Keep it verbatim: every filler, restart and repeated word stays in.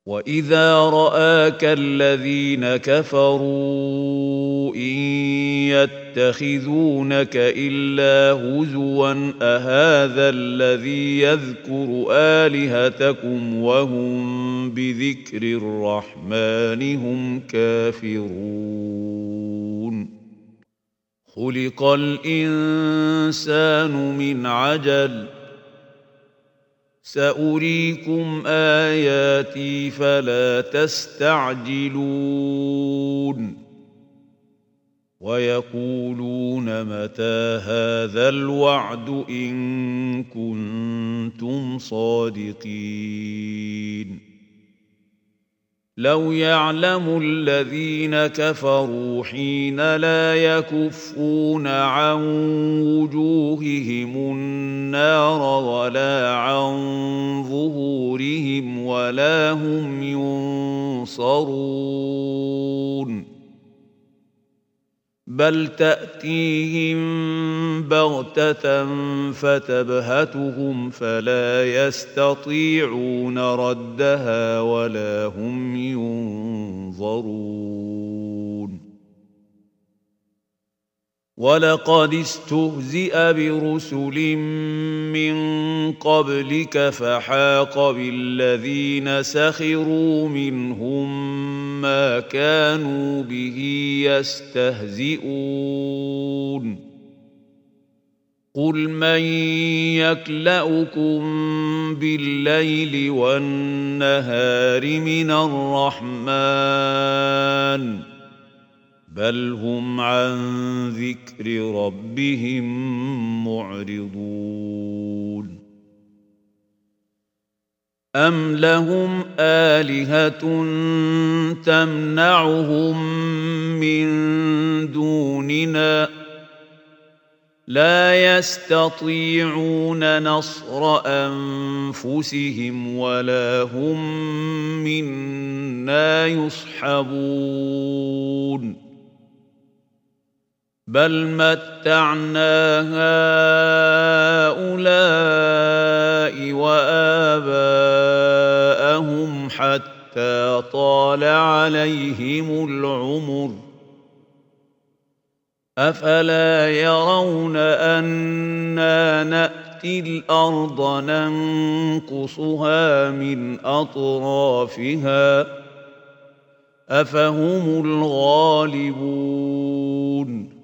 وإذا رآك الذين كفروا إن يتخذونك إلا هزوا أهذا الذي يذكر آلهتكم وهم بذكر الرحمن هم كافرون خلق الإنسان من عجل سأريكم آياتي فلا تستعجلون ويقولون متى هذا الوعد إن كنتم صادقين لو يعلم الذين كفروا حين لا يكفون عن وجوههم النار ولا عن ظهورهم ولا هم ينصرون بل تأتيهم بغتة فتبهتهم فلا يستطيعون ردها ولا هم ينظرون ولقد استهزئ برسل من قبلك فحاق بالذين سخروا منهم ما كانوا به يستهزئون قل من يكلؤكم بالليل والنهار من الرحمن بل هم عن ذكر ربهم معرضون أم لهم آلهة تمنعهم من دوننا لا يستطيعون نصر أنفسهم ولا هم منا يصحبون بل متعنا هؤلاء وآباءهم حتى طال عليهم العمر أفلا يرون أنا نأتي الأرض ننقصها من أطرافها أفهم الغالبون